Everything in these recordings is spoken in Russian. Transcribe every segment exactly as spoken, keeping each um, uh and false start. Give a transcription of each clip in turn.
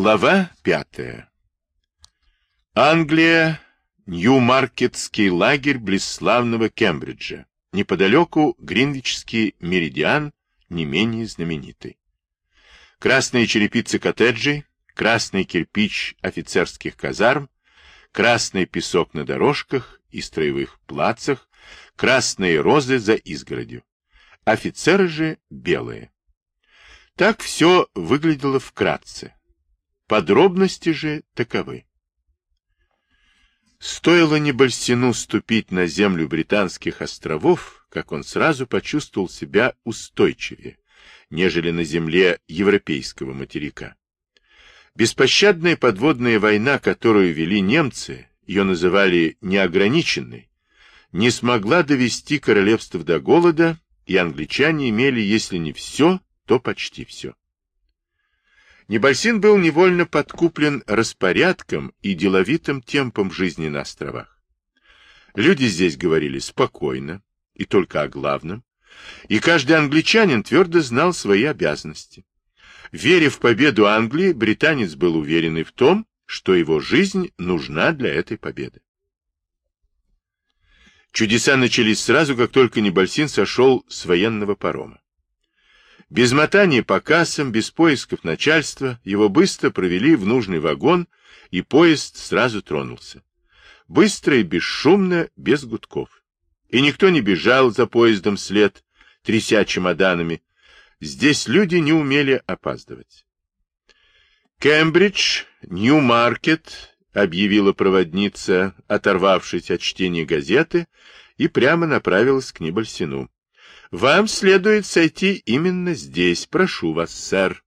Глава пятая. Англия, Ньюмаркетский лагерь близ славного Кембриджа. Неподалеку Гринвичский меридиан, не менее знаменитый. Красные черепицы коттеджей, красный кирпич офицерских казарм, красный песок на дорожках и строевых плацах, красные розы за изгородью. Офицеры же белые. Так все выглядело вкратце. Подробности же таковы. Стоило Небольсину ступить на землю Британских островов, как он сразу почувствовал себя устойчивее, нежели на земле европейского материка. Беспощадная подводная война, которую вели немцы, ее называли неограниченной, не смогла довести королевство до голода, и англичане имели, если не все, то почти все. Небольсин был невольно подкуплен распорядком и деловитым темпом жизни на островах. Люди здесь говорили спокойно и только о главном, и каждый англичанин твердо знал свои обязанности. Веря в победу Англии, британец был уверен в том, что его жизнь нужна для этой победы. Чудеса начались сразу, как только Небольсин сошел с военного парома. Без мотания по кассам, без поисков начальства, его быстро провели в нужный вагон, и поезд сразу тронулся. Быстро и бесшумно, без гудков. И никто не бежал за поездом вслед, тряся чемоданами. Здесь люди не умели опаздывать. «Кембридж, Ньюмаркет», — объявила проводница, оторвавшись от чтения газеты, и прямо направилась к Небольсину. «Вам следует сойти именно здесь. Прошу вас, сэр».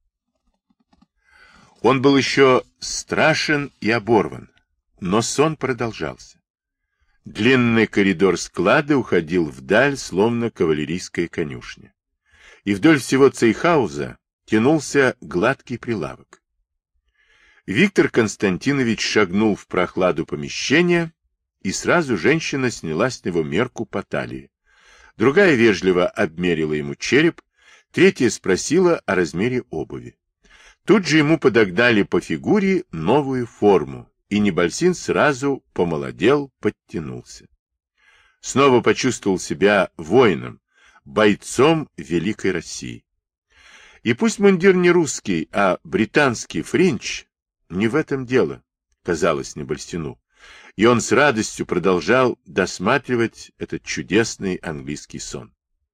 Он был еще страшен и оборван, но сон продолжался. Длинный коридор склада уходил вдаль, словно кавалерийская конюшня. И вдоль всего цейхауза тянулся гладкий прилавок. Виктор Константинович шагнул в прохладу помещения, и сразу женщина сняла с него мерку по талии. Другая вежливо обмерила ему череп, третья спросила о размере обуви. Тут же ему подогнали по фигуре новую форму, и Небольсин сразу помолодел, подтянулся. Снова почувствовал себя воином, бойцом великой России. И пусть мундир не русский, а британский френч, не в этом дело, казалось Небольсину. И он с радостью продолжал досматривать этот чудесный английский сон.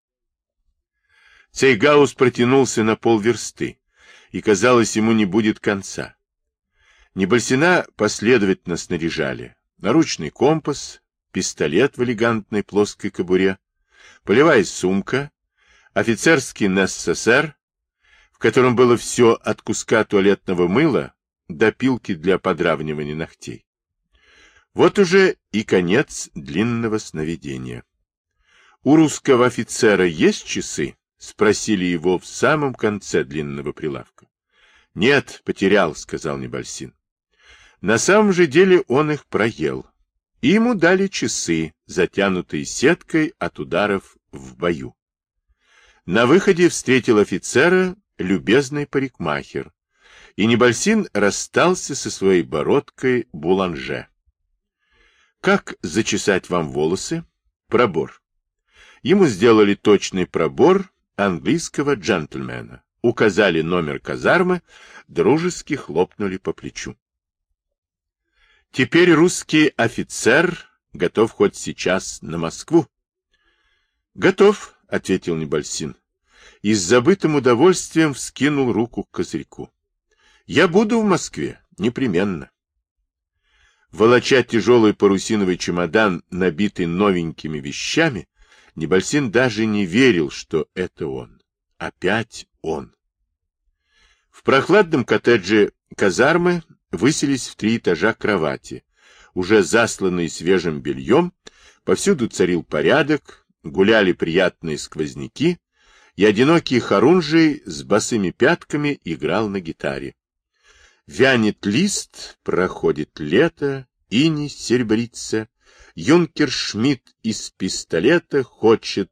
Цейхауз протянулся на полверсты, и, казалось, ему не будет конца. Небольсина последовательно снаряжали наручный компас, пистолет в элегантной плоской кобуре, полевая сумка, офицерский НССР, в котором было все от куска туалетного мыла до пилки для подравнивания ногтей. Вот уже и конец длинного сновидения. «У русского офицера есть часы?» — спросили его в самом конце длинного прилавка. «Нет, потерял», — сказал Небольсин. На самом же деле он их проел. И ему дали часы, затянутые сеткой от ударов в бою. На выходе встретил офицера любезный парикмахер, и Небольсин расстался со своей бородкой буланже. «Как зачесать вам волосы?» «Пробор». Ему сделали точный пробор английского джентльмена, указали номер казармы, дружески хлопнули по плечу. «Теперь русский офицер готов хоть сейчас на Москву?» «Готов», — ответил Небольсин, и с забытым удовольствием вскинул руку к козырьку. «Я буду в Москве, непременно». Волоча тяжелый парусиновый чемодан, набитый новенькими вещами, Небольсин даже не верил, что это он. Опять он. В прохладном коттедже казармы высились в три этажа кровати, уже засланные свежим бельем, повсюду царил порядок, гуляли приятные сквозняки, и одинокий хорунжий с босыми пятками играл на гитаре. Вянет лист, проходит лето, иней серебрится, юнкер Шмидт из пистолета хочет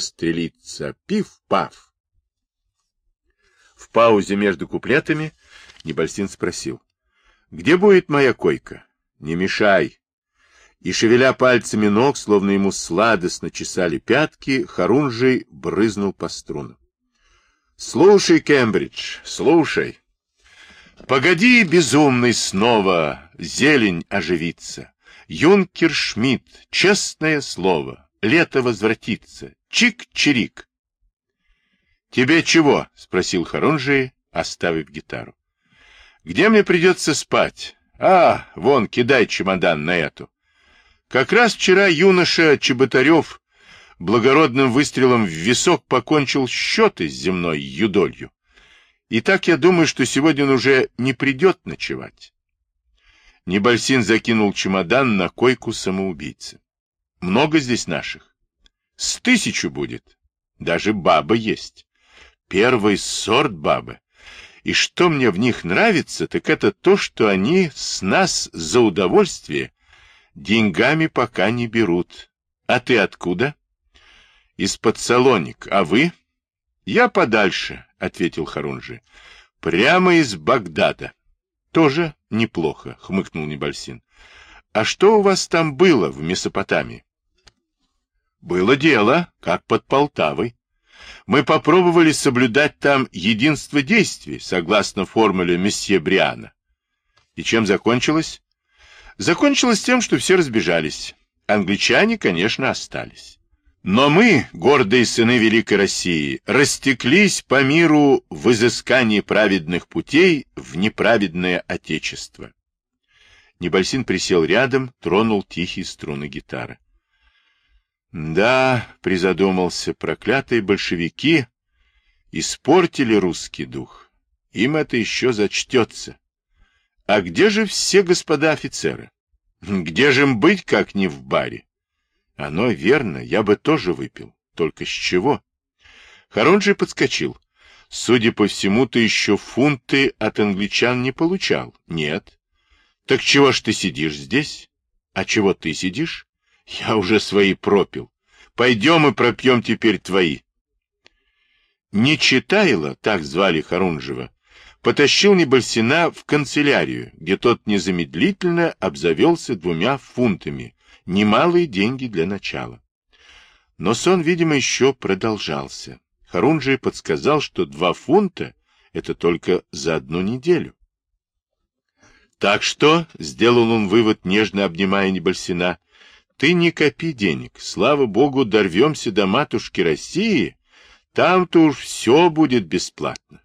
застрелиться. Пиф-паф. В паузе между куплетами Небольсин спросил: где будет моя койка? Не мешай. И, шевеля пальцами ног, словно ему сладостно чесали пятки, Хорунжий брызнул по струнам. Слушай, Кембридж, слушай. Погоди, безумный, снова зелень оживится. Юнкер Шмидт, честное слово, лето возвратится. Чик-чирик. Тебе чего? Спросил Хорунжий, оставив гитару. Где мне придется спать? А, вон, кидай чемодан на эту. Как раз вчера юноша Чеботарев благородным выстрелом в висок покончил счеты с земной юдолью. И так я думаю, что сегодня он уже не придет ночевать. Небольсин закинул чемодан на койку самоубийцы. Много здесь наших? С тысячу будет. Даже баба есть. Первый сорт бабы. И что мне в них нравится, так это то, что они с нас за удовольствие деньгами пока не берут. А ты откуда? Из-под Салоник. А вы? Я подальше, ответил Хорунжий. Прямо из Багдада. Тоже неплохо, хмыкнул Небольсин. А что у вас там было в Месопотамии? Было дело, как под Полтавой. Мы попробовали соблюдать там единство действий, согласно формуле месье Бриана. И чем закончилось? Закончилось тем, что все разбежались. Англичане, конечно, остались. Но мы, гордые сыны Великой России, растеклись по миру в изыскании праведных путей в неправедное отечество. Небольсин присел рядом, тронул тихие струны гитары. Да, призадумался, проклятые большевики испортили русский дух. Им это еще зачтется. А где же все господа офицеры? Где же им быть, как не в баре? Оно верно, я бы тоже выпил. Только с чего? Хорунжий подскочил. Судя по всему, ты еще фунты от англичан не получал. Нет. Так чего ж ты сидишь здесь? А чего ты сидишь? Я уже свои пропил. Пойдем и пропьем теперь твои. Не Читайло, так звали Хорунжева, потащил Небольсина в канцелярию, где тот незамедлительно обзавелся двумя фунтами, немалые деньги для начала. Но сон, видимо, еще продолжался. Хорунжий подсказал, что два фунта — это только за одну неделю. Так что, сделал он вывод, нежно обнимая Небольсина, ты не копи денег, слава богу, дорвемся до матушки России, там-то уж все будет бесплатно.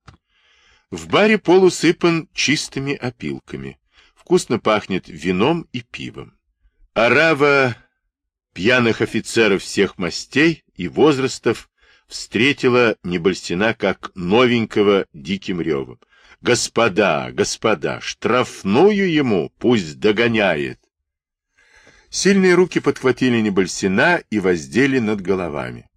В баре пол усыпан чистыми опилками, вкусно пахнет вином и пивом. Орава пьяных офицеров всех мастей и возрастов встретила Небольсина как новенького диким ревом. Господа, господа, штрафную ему, пусть догоняет. Сильные руки подхватили Небольсина и воздели над головами.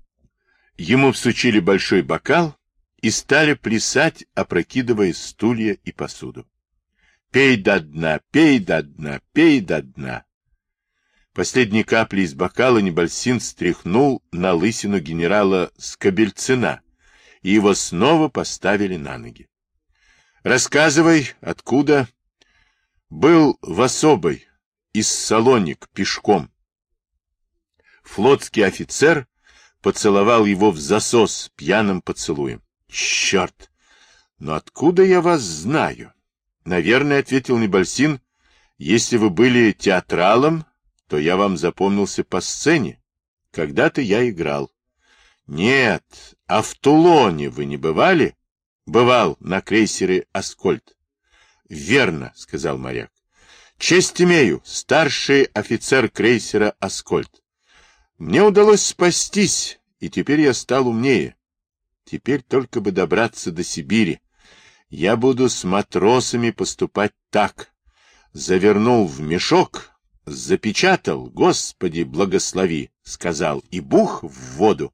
Ему всучили большой бокал и стали плясать, опрокидывая стулья и посуду. Пей до дна, пей до дна, пей до дна. Последней капли из бокала Небольсин стряхнул на лысину генерала Скобельцина, и его снова поставили на ноги. Рассказывай, откуда? Был в особой, из Салоник, пешком. Флотский офицер поцеловал его в засос пьяным поцелуем. Черт! Но откуда я вас знаю? Наверное, ответил Небольсин, если вы были театралом, то я вам запомнился по сцене. Когда-то я играл. Нет, а в Тулоне вы не бывали? Бывал на крейсере «Аскольд». Верно, сказал моряк. Честь имею, старший офицер крейсера «Аскольд». Мне удалось спастись, и теперь я стал умнее. Теперь только бы добраться до Сибири. Я буду с матросами поступать так. Завернул в мешок, запечатал, Господи, благослови, сказал, и бух в воду.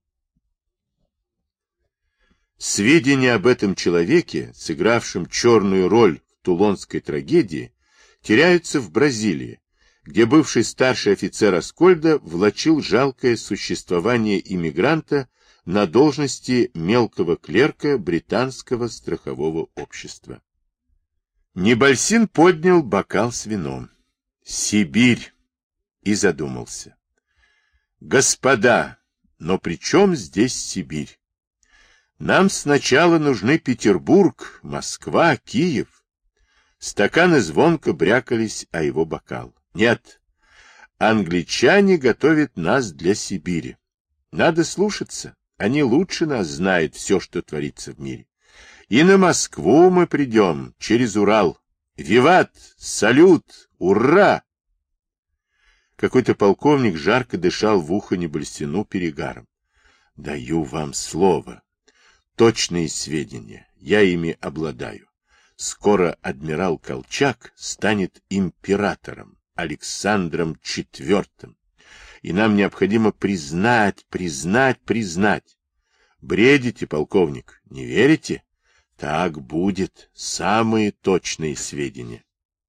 Сведения об этом человеке, сыгравшем черную роль в тулонской трагедии, теряются в Бразилии, где бывший старший офицер Аскольда влачил жалкое существование иммигранта на должности мелкого клерка британского страхового общества. Небольсин поднял бокал с вином. Сибирь! И задумался. Господа, но при чем здесь Сибирь? Нам сначала нужны Петербург, Москва, Киев. Стаканы звонко брякались о его бокал. Нет, англичане готовят нас для Сибири. Надо слушаться. Они лучше нас знают все, что творится в мире. И на Москву мы придем через Урал. Виват! Салют! Ура! Какой-то полковник жарко дышал в ухо Небольсину перегаром. Даю вам слово. Точные сведения. Я ими обладаю. Скоро адмирал Колчак станет императором, Александром четвёртым. И нам необходимо признать, признать, признать. Бредите, полковник, не верите? Так будет. Самые точные сведения.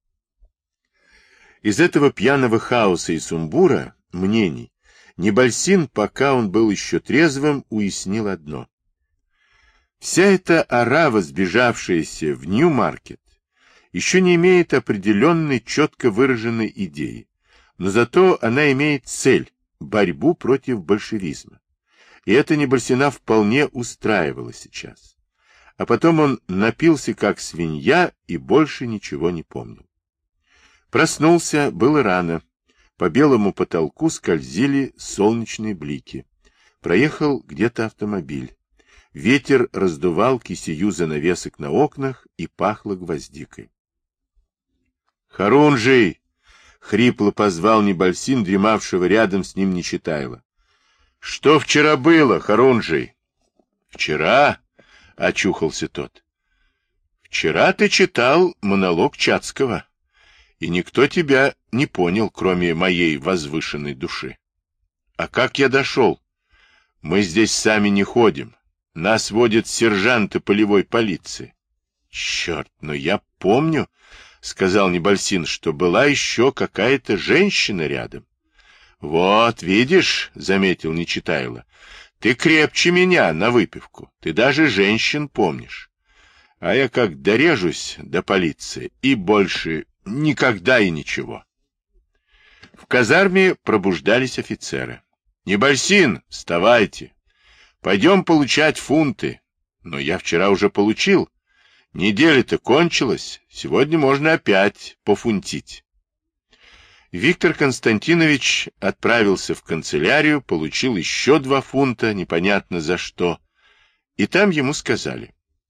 Из этого пьяного хаоса и сумбура, мнений, Небольсин, пока он был еще трезвым, уяснил одно. Вся эта орава, сбежавшаяся в Нью-Маркет, еще не имеет определенной, четко выраженной идеи, но зато она имеет цель – борьбу против большевизма. И это Небольсина вполне устраивало сейчас. А потом он напился как свинья и больше ничего не помнил. Проснулся, было рано. По белому потолку скользили солнечные блики. Проехал где-то автомобиль. Ветер раздувал кисею занавесок на окнах и пахло гвоздикой. «Харунжий!» — хрипло позвал Небольсин, дремавшего рядом с ним Нечитайло. «Что вчера было, Харунжий?» «Вчера?» — очухался тот. «Вчера ты читал монолог Чацкого, и никто тебя не понял, кроме моей возвышенной души. А как я дошел? Мы здесь сами не ходим. Нас водят сержанты полевой полиции». «Черт, но я помню, — сказал Небольсин, — что была еще какая-то женщина рядом». «Вот, видишь, — заметил Нечитайло, — ты крепче меня на выпивку. Ты даже женщин помнишь. А я как дорежусь до полиции, и больше никогда и ничего». В казарме пробуждались офицеры. «Небольсин, вставайте! Пойдем получать фунты. Но я вчера уже получил. Неделя-то кончилась. Сегодня можно опять пофунтить». Виктор Константинович отправился в канцелярию, получил еще два фунта, непонятно за что. И там ему сказали: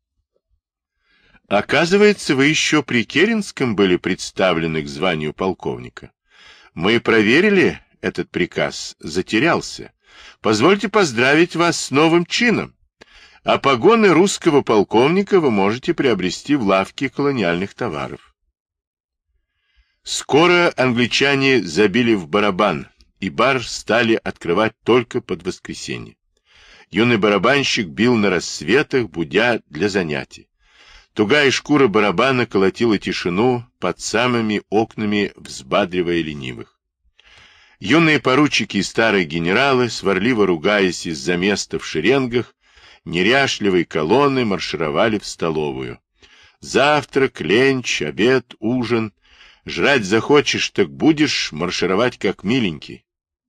«Оказывается, вы еще при Керенском были представлены к званию полковника. Мы проверили этот приказ, затерялся. Позвольте поздравить вас с новым чином. А погоны русского полковника вы можете приобрести в лавке колониальных товаров». Скоро англичане забили в барабан, и бар стали открывать только под воскресенье. Юный барабанщик бил на рассветах, будя для занятий. Тугая шкура барабана колотила тишину под самыми окнами, взбадривая ленивых. Юные поручики и старые генералы, сварливо ругаясь из-за места в шеренгах, неряшливой колонны маршировали в столовую. Завтрак, ленч, обед, ужин. Жрать захочешь, так будешь маршировать как миленький.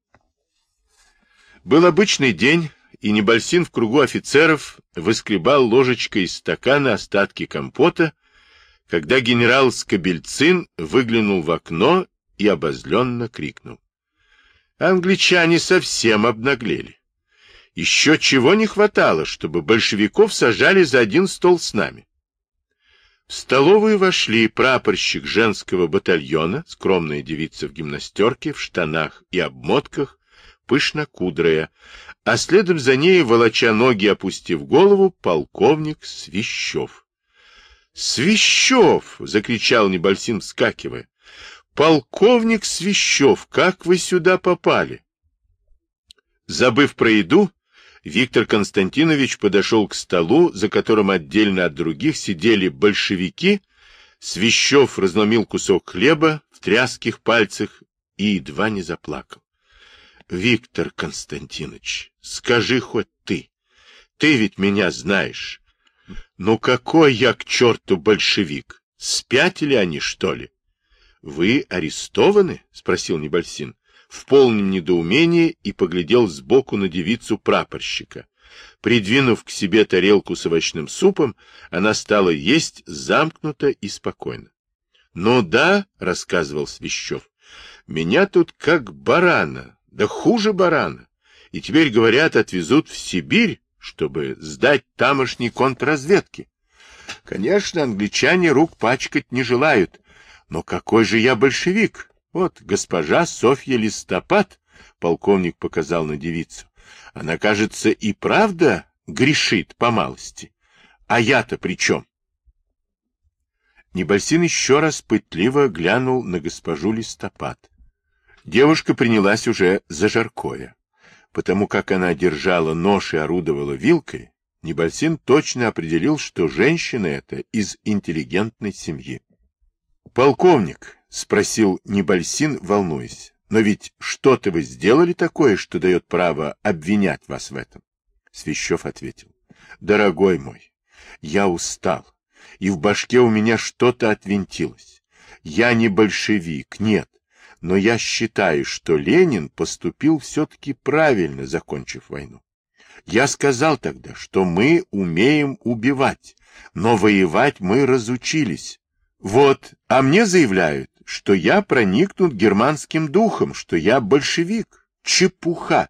Был обычный день, и Небольсин в кругу офицеров выскребал ложечкой из стакана остатки компота, когда генерал Скобельцин выглянул в окно и обозленно крикнул: «Англичане совсем обнаглели. Еще чего не хватало, чтобы большевиков сажали за один стол с нами». В столовую вошли прапорщик женского батальона, скромная девица в гимнастерке, в штанах и обмотках, пышнокудрая, а следом за ней, волоча ноги, опустив голову, полковник Свищев. «Свищев!» — закричал Небольсин, вскакивая. «Полковник Свищев, как вы сюда попали?» Забыв про еду, Виктор Константинович подошел к столу, за которым отдельно от других сидели большевики. Свищев разломил кусок хлеба в тряских пальцах и едва не заплакал. — Виктор Константинович, скажи хоть ты, Ты ведь меня знаешь. Ну какой я к черту большевик? Спятили они, что ли? Вы арестованы? Спросил Небольсин в полном недоумении и поглядел сбоку на девицу прапорщика. Придвинув к себе тарелку с овощным супом, она стала есть замкнуто и спокойно. — Ну да, — рассказывал Свящев, — меня тут как барана, да хуже барана, и теперь, говорят, отвезут в Сибирь, чтобы сдать тамошней контрразведке. Конечно, англичане рук пачкать не желают, но какой же я большевик? Вот госпожа Софья Листопад, полковник показал на девицу, она, кажется, и правда грешит по малости. А я-то при чем? Небольсин еще раз пытливо глянул на госпожу Листопад. Девушка принялась уже за жаркое. Потому как она держала нож и орудовала вилкой, Небольсин точно определил, что женщина эта из интеллигентной семьи. «Полковник», — спросил Небольсин, волнуясь, — «но ведь что-то вы сделали такое, что дает право обвинять вас в этом?» Свящев ответил: «Дорогой мой, я устал, и в башке у меня что-то отвинтилось. Я не большевик, нет, но я считаю, что Ленин поступил все-таки правильно, закончив войну. Я сказал тогда, что мы умеем убивать, но воевать мы разучились. Вот, а мне заявляют, что я проникнут германским духом, что я большевик. Чепуха!»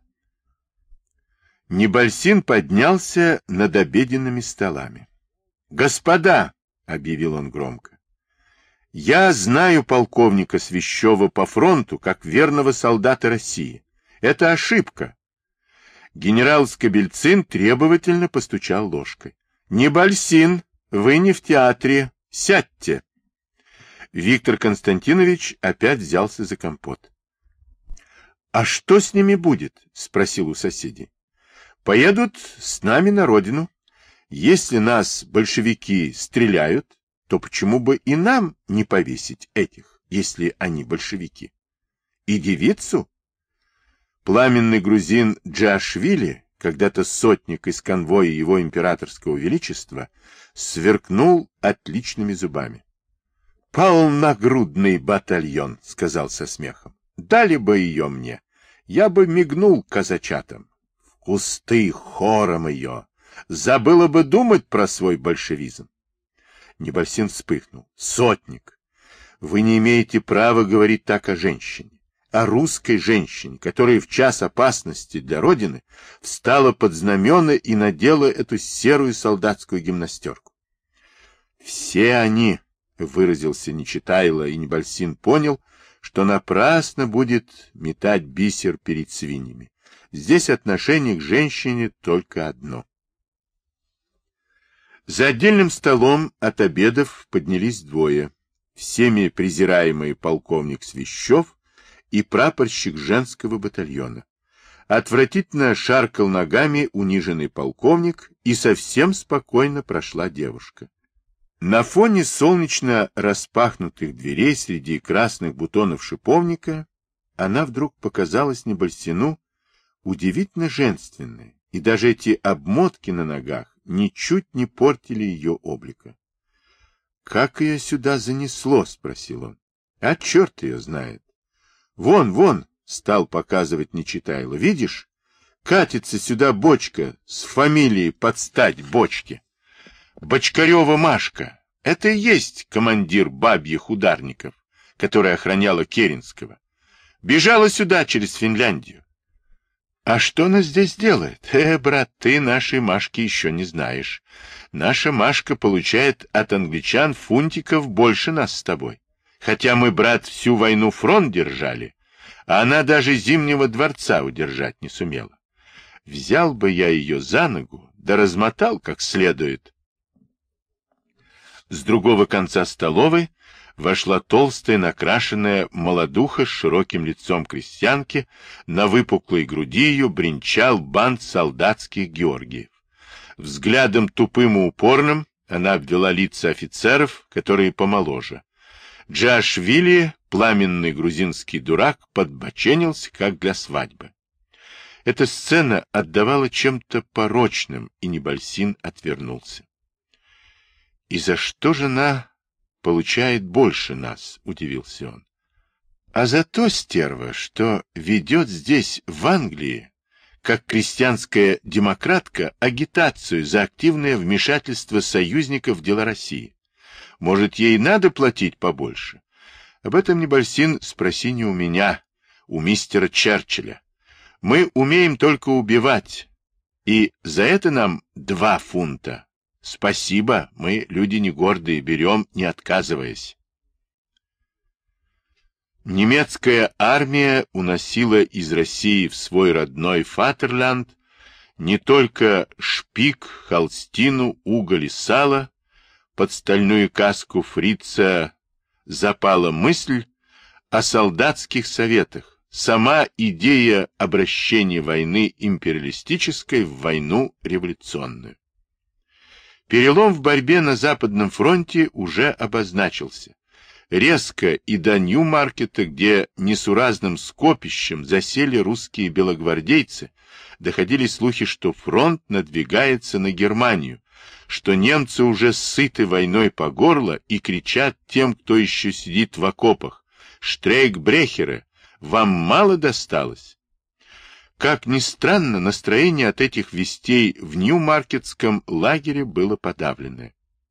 Небольсин поднялся над обеденными столами. «Господа!» — объявил он громко. «Я знаю полковника Свящева по фронту как верного солдата России. Это ошибка». Генерал Скобельцин требовательно постучал ложкой. «Небольсин, вы не в театре. Сядьте». Виктор Константинович опять взялся за компот. «А что с ними будет?» — спросил у соседей. «Поедут с нами на родину. Если нас большевики стреляют, то почему бы и нам не повесить этих, если они большевики? И девицу?» Пламенный грузин Джиашвили, когда-то сотник из конвоя его императорского величества, сверкнул отличными зубами. «Полногрудный батальон», — сказал со смехом. «Дали бы ее мне, я бы мигнул казачатам. В кусты хором ее. Забыла бы думать про свой большевизм». Небольсин вспыхнул. «Сотник, вы не имеете права говорить так о женщине, о русской женщине, которая в час опасности для Родины встала под знамена и надела эту серую солдатскую гимнастерку. Все они, — выразился Нечитайло, и Небольсин понял, что напрасно будет метать бисер перед свиньями. Здесь отношение к женщине только одно. За отдельным столом от обедов поднялись двое, всеми презираемый полковник Свящев и прапорщик женского батальона. Отвратительно шаркал ногами униженный полковник, и совсем спокойно прошла девушка. На фоне солнечно распахнутых дверей среди красных бутонов шиповника она вдруг показалась Небольсину удивительно женственной, и даже эти обмотки на ногах ничуть не портили ее облика. — Как ее сюда занесло? — спросил он. — А черт ее знает. — Вон, вон, — стал показывать Нечитайло, — видишь? Катится сюда бочка с фамилией под стать бочке. Бочкарева Машка. Это и есть командир бабьих ударников, которая охраняла Керенского. Бежала сюда через Финляндию. А что она здесь делает? Э, брат, ты нашей Машки еще не знаешь. Наша Машка получает от англичан фунтиков больше нас с тобой. Хотя мы, брат, всю войну фронт держали, а она даже Зимнего дворца удержать не сумела. Взял бы я ее за ногу, да размотал как следует. С другого конца столовой вошла толстая, накрашенная молодуха с широким лицом крестьянки, на выпуклой груди ее бренчал бант солдатских георгиев. Взглядом тупым и упорным она обвела лица офицеров, которые помоложе. Джиашвили, пламенный грузинский дурак, подбоченился, как для свадьбы. Эта сцена отдавала чем-то порочным, и Небольсин отвернулся. — И за что жена получает больше нас? — удивился он. — А за то, стерва, что ведет здесь, в Англии, как крестьянская демократка, агитацию за активное вмешательство союзников в дела России. Может, ей надо платить побольше? Об этом, Небольсин, спроси не у меня, у мистера Черчилля. Мы умеем только убивать, и за это нам два фунта. Спасибо, мы люди не гордые, берем, не отказываясь. Немецкая армия уносила из России в свой родной Фатерлянд не только шпик, холстину, уголь и сало. Под стальную каску фрица запала мысль о солдатских советах. Сама идея обращения войны империалистической в войну революционную. Перелом в борьбе на Западном фронте уже обозначился. Резко и до Нью-Маркета, где несуразным скопищем засели русские белогвардейцы, доходили слухи, что фронт надвигается на Германию, что немцы уже сыты войной по горло и кричат тем, кто еще сидит в окопах: «Штрейкбрехеры, вам мало досталось?» Как ни странно, настроение от этих вестей в Нью-Маркетском лагере было подавленное.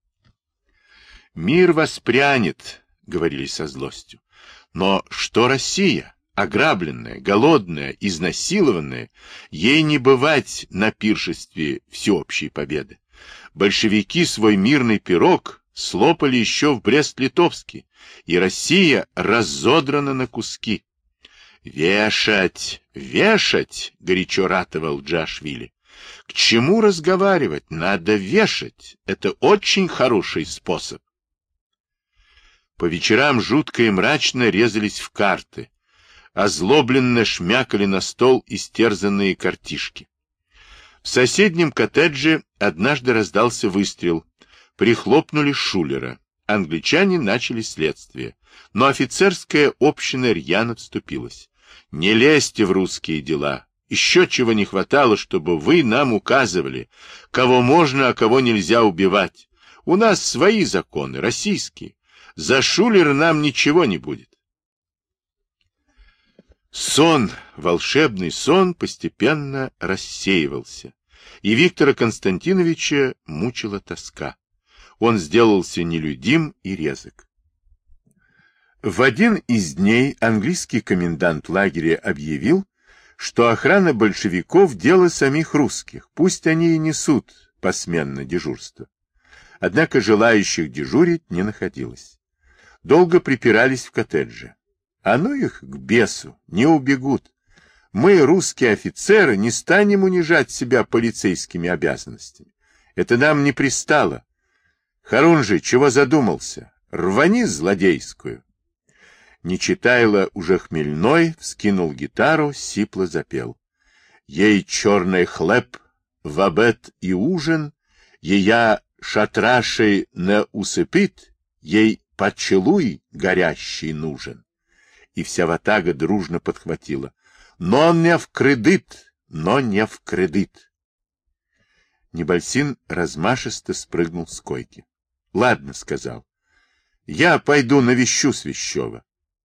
«Мир воспрянет», — говорили со злостью. «Но что Россия, ограбленная, голодная, изнасилованная, ей не бывать на пиршестве всеобщей победы. Большевики свой мирный пирог слопали еще в Брест-Литовске, и Россия разодрана на куски». «Вешать, вешать!» — горячо ратовал Джашвили. «К чему разговаривать? Надо вешать. Это очень хороший способ». По вечерам жутко и мрачно резались в карты, озлобленно шмякали на стол истерзанные картишки. В соседнем коттедже однажды раздался выстрел. Прихлопнули Шулера. Англичане начали следствие, но офицерская община рьяно вступилась. «Не лезьте в русские дела. Еще чего не хватало, чтобы вы нам указывали, кого можно, а кого нельзя убивать. У нас свои законы, российские. За Шулера нам ничего не будет». Сон, волшебный сон, постепенно рассеивался, и Виктора Константиновича мучила тоска. Он сделался нелюдим и резок. В один из дней английский комендант лагеря объявил, что охрана большевиков — дело самих русских, пусть они и несут посменно дежурство. Однако желающих дежурить не находилось. Долго припирались в коттедже. А ну их к бесу, не убегут. Мы, русские офицеры, не станем унижать себя полицейскими обязанностями. Это нам не пристало. Харунжий, чего задумался? Рвани злодейскую. Нечитайло уже хмельной вскинул гитару, сипло запел. Ей черный хлеб в обед и ужин, ея шатрашей не усыпит, ей поцелуй горящий нужен. И вся ватага дружно подхватила. Но не в кредит, но не в кредит. Небольсин размашисто спрыгнул с койки. — Ладно, — сказал, — я пойду навещу Свящева.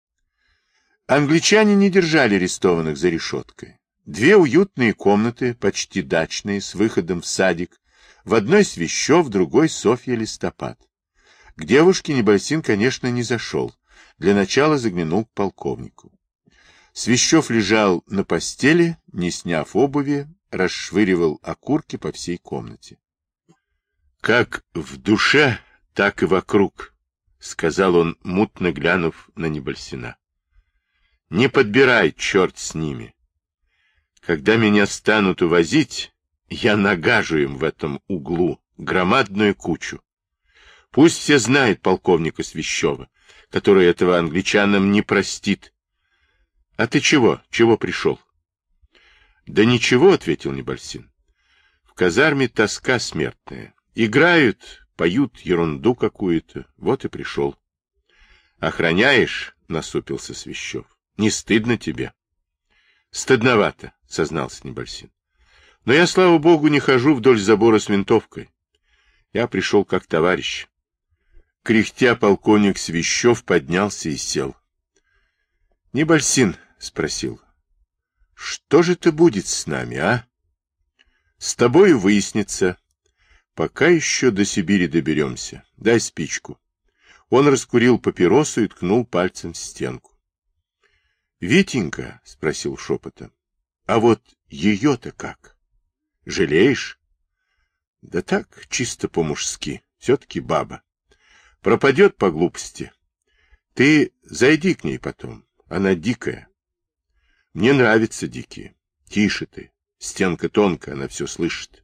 Англичане не держали арестованных за решеткой. Две уютные комнаты, почти дачные, с выходом в садик. В одной Свящев, в другой Софья Листопад. К девушке Небольсин, конечно, не зашел. Для начала заглянул к полковнику. Свящев лежал на постели, не сняв обуви, расшвыривал окурки по всей комнате. — Как в душе, так и вокруг, — сказал он, мутно глянув на Небольсина. — Не подбирай, черт с ними. Когда меня станут увозить, я нагажу им в этом углу громадную кучу. Пусть все знают полковника Свящева, который этого англичанам не простит. — А ты чего? Чего пришел? — Да ничего, — ответил Небольсин. — В казарме тоска смертная. Играют, поют ерунду какую-то. Вот и пришел. — Охраняешь? — насупился Свящев. — Не стыдно тебе? — Стыдновато, сознался Небольсин. Но я, слава богу, не хожу вдоль забора с винтовкой. Я пришел как товарищ. Кряхтя, полковник Свящев поднялся и сел. — Небольсин, — спросил, — что же это будет с нами, а? — С тобою выяснится. Пока еще до Сибири доберемся. Дай спичку. Он раскурил папиросу и ткнул пальцем в стенку. — Витенька, — спросил шепотом, — а вот ее-то как? Жалеешь? — Да так, чисто по-мужски. Все-таки баба. Пропадет по глупости. Ты зайди к ней потом. Она дикая. Мне нравятся дикие. Тише ты. Стенка тонкая, она все слышит.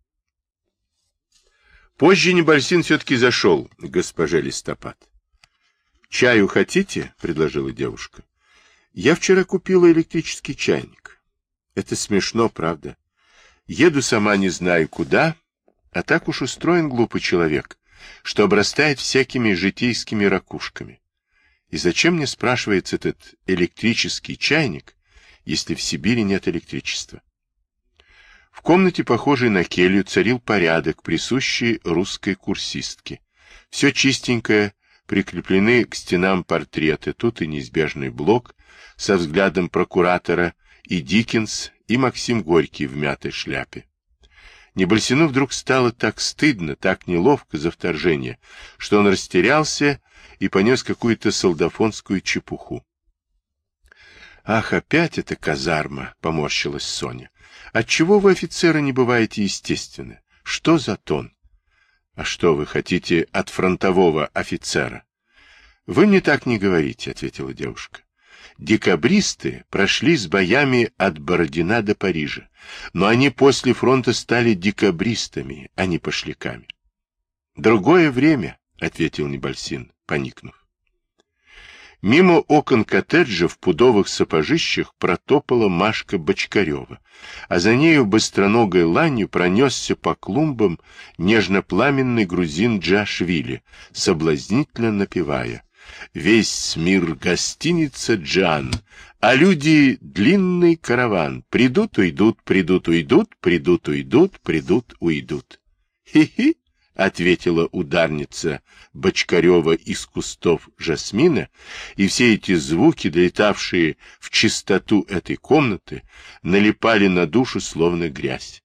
Позже Небольсин все-таки зашел к госпоже Листопад. — Чаю хотите? — предложила девушка. — Я вчера купила электрический чайник. Это смешно, правда? Еду сама не знаю куда, а так уж устроен глупый человек, что обрастает всякими житейскими ракушками. И зачем мне, спрашивается, этот электрический чайник, если в Сибири нет электричества? В комнате, похожей на келью, царил порядок, присущий русской курсистке. Все чистенькое, прикреплены к стенам портреты, тут и неизбежный блок со взглядом прокуратора, и Диккенс, и Максим Горький в мятой шляпе. Небольсину вдруг стало так стыдно, так неловко за вторжение, что он растерялся и понес какую-то солдафонскую чепуху. — Ах, опять эта казарма! — поморщилась Соня. — Отчего вы, офицеры, не бываете естественны? Что за тон? — А что вы хотите от фронтового офицера? — Вы мне так не говорите, — ответила девушка. Декабристы прошли с боями от Бородина до Парижа, но они после фронта стали декабристами, а не пошляками. — Другое время, — ответил Небольсин, поникнув. Мимо окон коттеджа в пудовых сапожищах протопала Машка Бочкарева, а за нею быстроногой ланью пронесся по клумбам нежно-пламенный грузин Джашвили, соблазнительно напевая: «Весь мир гостиница Джан, а люди длинный караван, придут, уйдут, придут, уйдут, придут, уйдут, придут, уйдут». «Хи-хи!» — ответила ударница Бочкарева из кустов жасмина, и все эти звуки, долетавшие в чистоту этой комнаты, налипали на душу, словно грязь.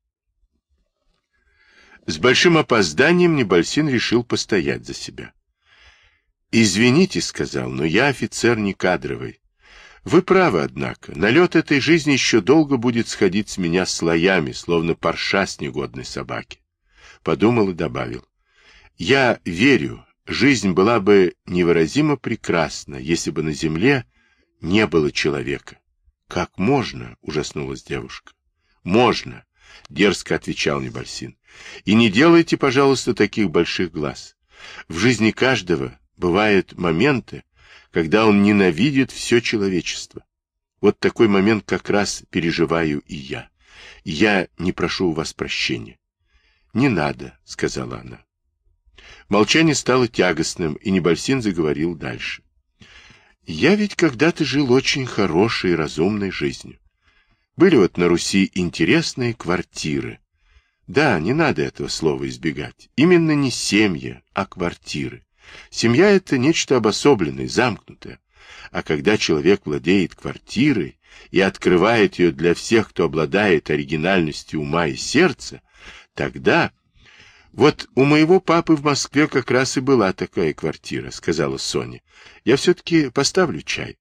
С большим опозданием Небольсин решил постоять за себя. «Извините, — сказал, — но я офицер не кадровый. Вы правы, однако, налет этой жизни еще долго будет сходить с меня слоями, словно парша с негодной собаки». Подумал и добавил: «Я верю, жизнь была бы невыразимо прекрасна, если бы на земле не было человека». «Как можно?» — ужаснулась девушка. «Можно», — дерзко отвечал Небольсин. «И не делайте, пожалуйста, таких больших глаз. В жизни каждого бывают моменты, когда он ненавидит все человечество. Вот такой момент как раз переживаю и я. Я не прошу у вас прощения». «Не надо», — сказала она. Молчание стало тягостным, и Небольсин заговорил дальше. «Я ведь когда-то жил очень хорошей и разумной жизнью. Были вот на Руси интересные квартиры. Да, не надо этого слова избегать. Именно не семья, а квартиры. Семья — это нечто обособленное, замкнутое. А когда человек владеет квартирой и открывает ее для всех, кто обладает оригинальностью ума и сердца, тогда... Вот у моего папы в Москве как раз и была такая квартира, — сказала Соня. Я все-таки поставлю чай.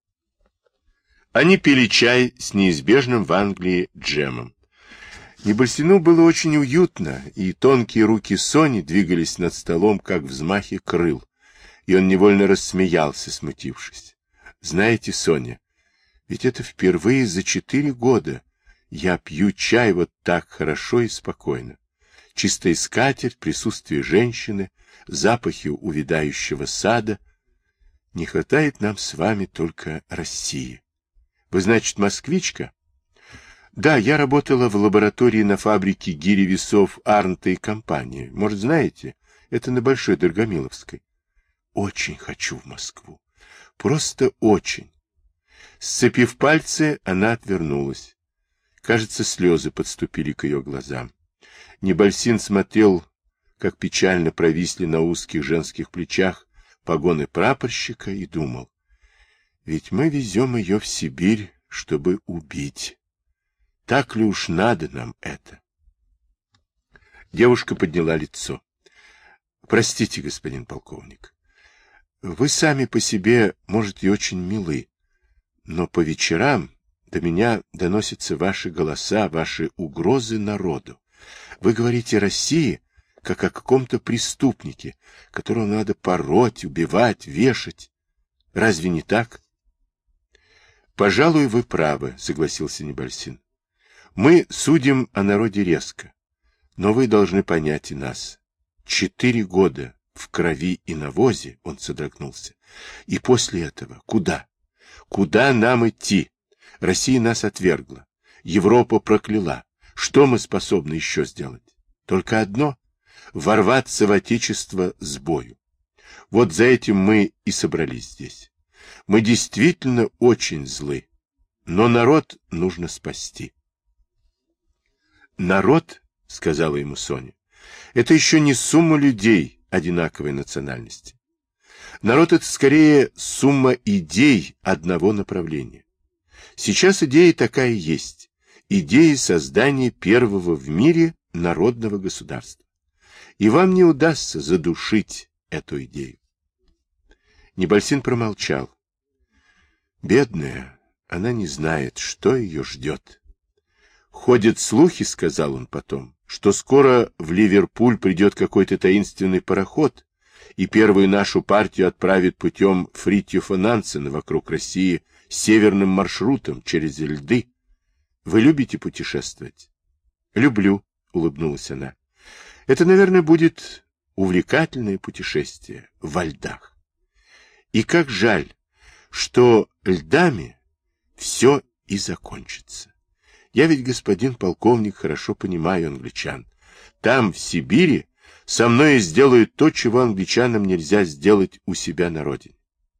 Они пили чай с неизбежным в Англии джемом. Небольсину было очень уютно, и тонкие руки Сони двигались над столом, как взмахи крыл, и он невольно рассмеялся, смутившись. Знаете, Соня, ведь это впервые за четыре года я пью чай вот так хорошо и спокойно. Чистая скатерть, присутствие женщины, запахи увядающего сада. Не хватает нам с вами только России. Вы, значит, москвичка? Да, я работала в лаборатории на фабрике гири весов Арнта и компании. Может, знаете, это на Большой Доргомиловской. Очень хочу в Москву. Просто очень. Сцепив пальцы, она отвернулась. Кажется, слезы подступили к ее глазам. Небольсин смотрел, как печально провисли на узких женских плечах погоны прапорщика, и думал: ведь мы везем ее в Сибирь, чтобы убить. Так ли уж надо нам это? Девушка подняла лицо. Простите, господин полковник, вы сами по себе, может, и очень милы, но по вечерам до меня доносятся ваши голоса, ваши угрозы народу. Вы говорите о России, как о каком-то преступнике, которого надо пороть, убивать, вешать. Разве не так? Пожалуй, вы правы, согласился Небольсин. Мы судим о народе резко, но вы должны понять и нас. Четыре года в крови и навозе, он содрогнулся. И после этого куда? Куда нам идти? Россия нас отвергла. Европа прокляла. Что мы способны еще сделать? Только одно — ворваться в Отечество с бою. Вот за этим мы и собрались здесь. Мы действительно очень злы, но народ нужно спасти. Народ, — сказала ему Соня, — это еще не сумма людей одинаковой национальности. Народ — это скорее сумма идей одного направления. Сейчас идея такая есть. Идея создания первого в мире народного государства. И вам не удастся задушить эту идею. Небольсин промолчал. Бедная, она не знает, что ее ждет. Ходят слухи, сказал он потом, что скоро в Ливерпуль придет какой-то таинственный пароход, и первую нашу партию отправит путем Фритьёфа Нансена вокруг России северным маршрутом через льды. Вы любите путешествовать? Люблю, улыбнулась она. Это, наверное, будет увлекательное путешествие во льдах. И как жаль, что льдами все и закончится. Я ведь, господин полковник, хорошо понимаю англичан. Там, в Сибири, со мной сделают то, чего англичанам нельзя сделать у себя на родине.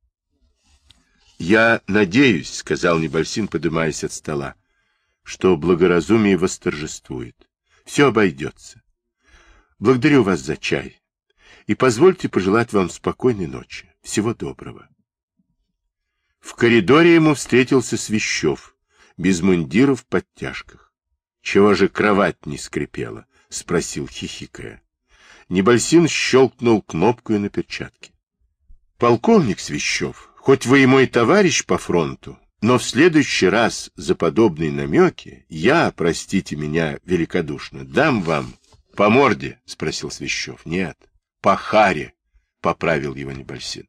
Я надеюсь, сказал Небольсин, поднимаясь от стола, что благоразумие восторжествует. Все обойдется. Благодарю вас за чай. И позвольте пожелать вам спокойной ночи. Всего доброго. В коридоре ему встретился Свящев, без мундира в подтяжках. — Чего же кровать не скрипела? — спросил, хихикая. Небольсин щелкнул кнопкой на перчатке. — Полковник Свящев, хоть вы и мой товарищ по фронту, но в следующий раз за подобные намеки я, простите меня великодушно, дам вам по морде, — спросил Свящев. — Нет, по харе, — поправил его Небольсин.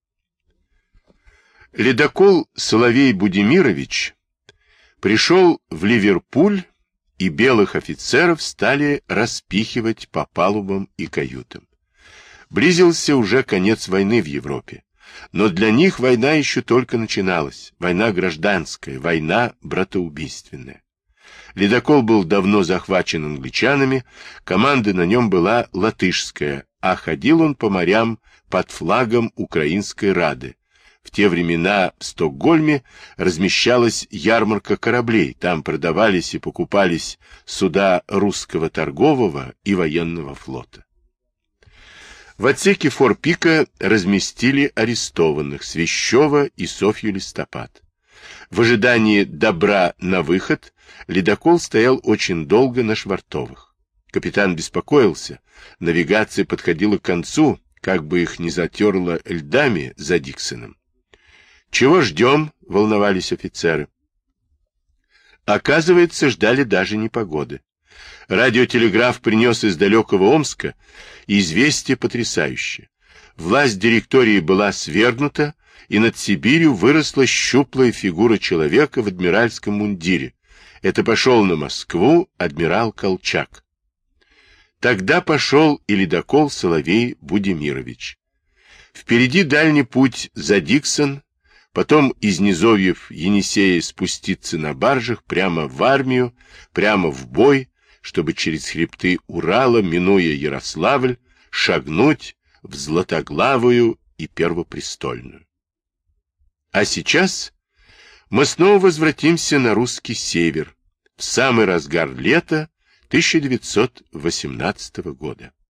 Ледокол Соловей Будимирович пришел в Ливерпуль, и белых офицеров стали распихивать по палубам и каютам. Близился уже конец войны в Европе, но для них война еще только начиналась, война гражданская, война братоубийственная. Ледокол был давно захвачен англичанами, команда на нем была латышская, а ходил он по морям под флагом Украинской Рады. В те времена в Стокгольме размещалась ярмарка кораблей, там продавались и покупались суда русского торгового и военного флота. В отсеке форпика разместили арестованных Свящева и Софью Листопад. В ожидании добра на выход ледокол стоял очень долго на швартовых. Капитан беспокоился, навигация подходила к концу, как бы их не затерло льдами за Диксоном. «Чего ждем?» — волновались офицеры. Оказывается, ждали даже непогоды. Радиотелеграф принес из далекого Омска известие потрясающее. Власть директории была свергнута, и над Сибирью выросла щуплая фигура человека в адмиральском мундире. Это пошел на Москву адмирал Колчак. Тогда пошел и ледокол Соловей Будимирович. Впереди дальний путь за Диксон, потом из низовьев Енисея спуститься на баржах прямо в армию, прямо в бой, чтобы через хребты Урала, минуя Ярославль, шагнуть в Златоглавую и Первопрестольную. А сейчас мы снова возвратимся на русский север, в самый разгар лета тысяча девятьсот восемнадцатого года.